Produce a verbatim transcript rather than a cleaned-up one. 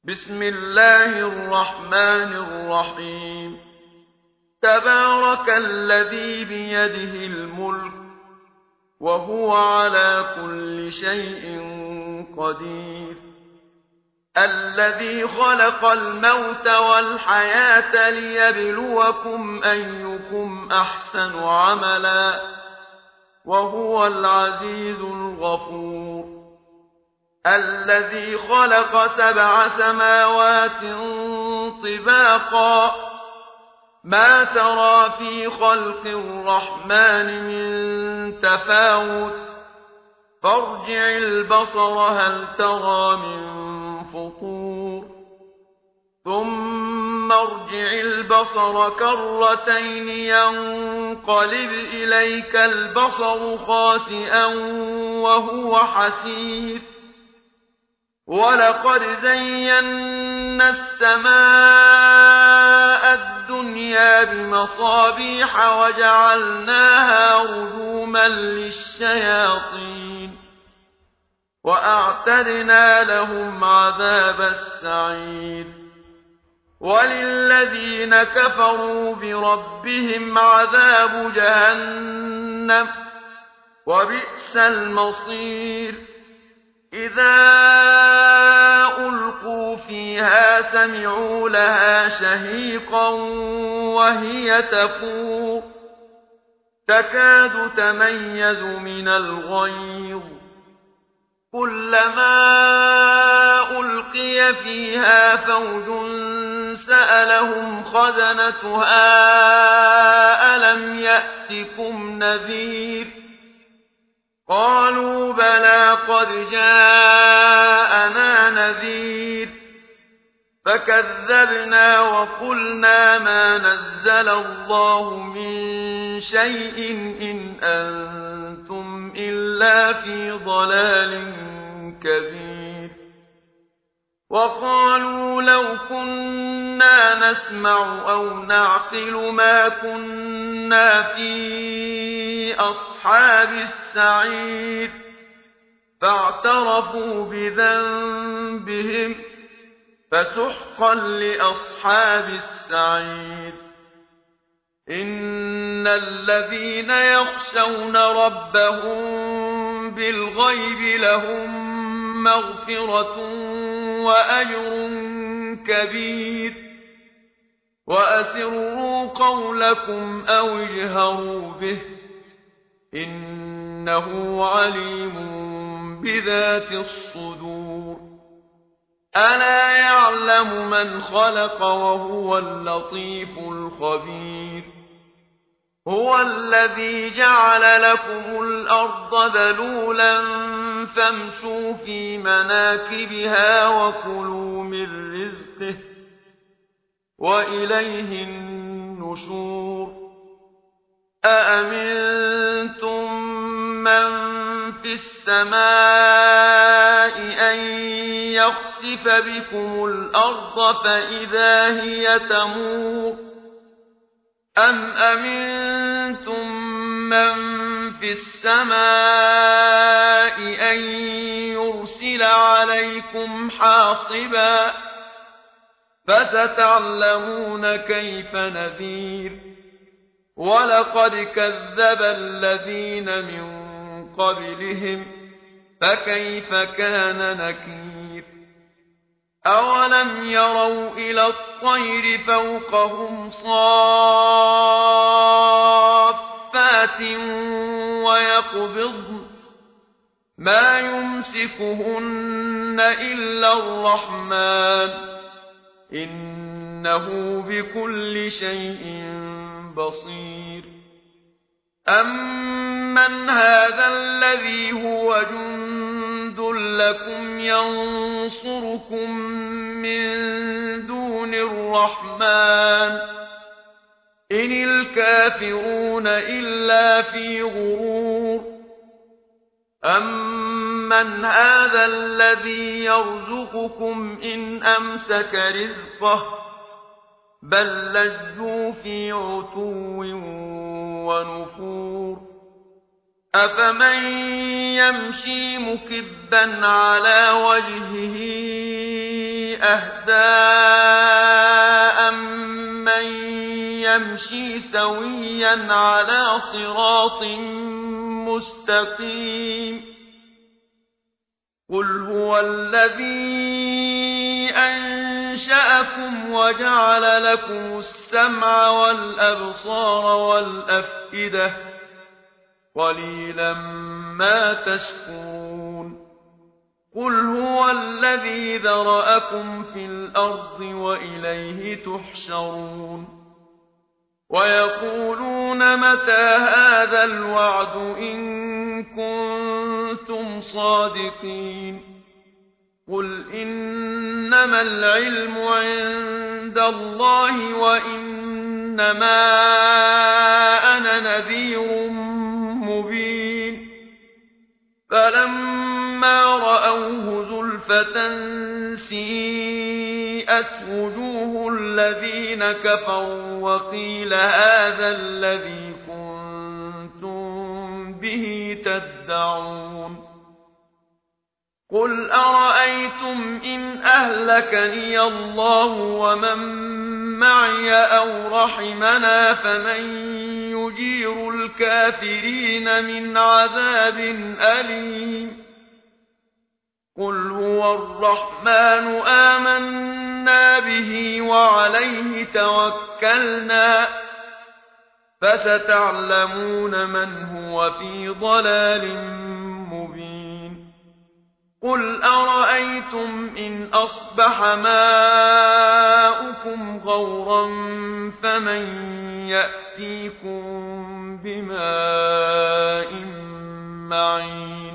بسم الله الرحمن الرحيم تبارك الذي بيده الملك وهو على كل شيء قدير الذي خلق الموت والحياة ليبلوكم أيكم أحسن عملا وهو العزيز الغفور الذي خلق سبع سماوات طباقا ما ترى في خلق الرحمن من تفاوت فارجع البصر هل ترى من فطور ثم ارجع البصر كرتين ينقلب إليك البصر خاسئا وهو حسير ولقد زينا السماء الدنيا بمصابيح وجعلناها رجوما للشياطين وأعتدنا لهم عذاب السعير وللذين كفروا بربهم عذاب جهنم وبئس المصير إذا ألقوا فيها سمعوا لها شهيقا وهي تفور تكاد تميز من الغيظ كلما ألقي فيها فوج سألهم خزنتها ألم يأتكم نذير قالوا بلى قد جاءنا نذير فكذبنا وقلنا ما نزل الله من شيء إن أنتم إلا في ضلال كبير وقالوا لو كنا نسمع أو نعقل ما كنا في أصحاب السعير فاعترفوا بذنبهم فسحقا لأصحاب السعير إن الذين يخشون ربهم بالغيب لهم مغفرة وأجر كبير وأسروا قولكم أو اجهروا به إنه عليم بذات الصدور ألا يعلم من خلق وهو اللطيف الخبير هو الذي جعل لكم الأرض ذلولا فامشوا في مناكبها وكلوا من رزقه وإليه النشور أأمنتم من في السماء أن يخسف بكم الأرض فإذا هي تمور أم أمنتم من في السماء أن يرسل عليكم حاصبا فستعلمون كيف نذير ولقد كذب الذين من قبلهم فكيف كان نكير أولم يروا إلى الطير فوقهم صافات ويقبضن ما يمسكهن إلا الرحمن إنه بكل شيء بصير أمن هذا الذي هو جند لكم ينصركم من دون الرحمن إن الكافرون إلا في غرور أمن هذا الذي يرزقكم إن أمسك رزقه بل لجوا في عتو ونفور أفمن يمشي مكبا على وجهه أهدى أمن يمشي سويا على صراط مستقيم قل هو الذي أنشأكم وجعل لكم السمع والأبصار والأفئدة قليلا ما تشكرون قل هو الذي ذرأكم في الأرض وإليه تحشرون ويقولون متى هذا الوعد إن كنتم صادقين قل إنما العلم عند الله وإنما أنا نذير مبين فلما رأوه زلفة سيئت وجوه الذين كفروا وقيل هذا الذي كنتم به تدعون قل أرأيتم إن أهلكني الله ومن معي أو رحمنا فمن يجير الكافرين من عذاب أليم قل هو الرحمن آمنا به وعليه توكلنا فستعلمون من هو في ضلال مبين قل أرأيتم إن أصبح ماؤكم غورا فمن يأتيكم بماء معين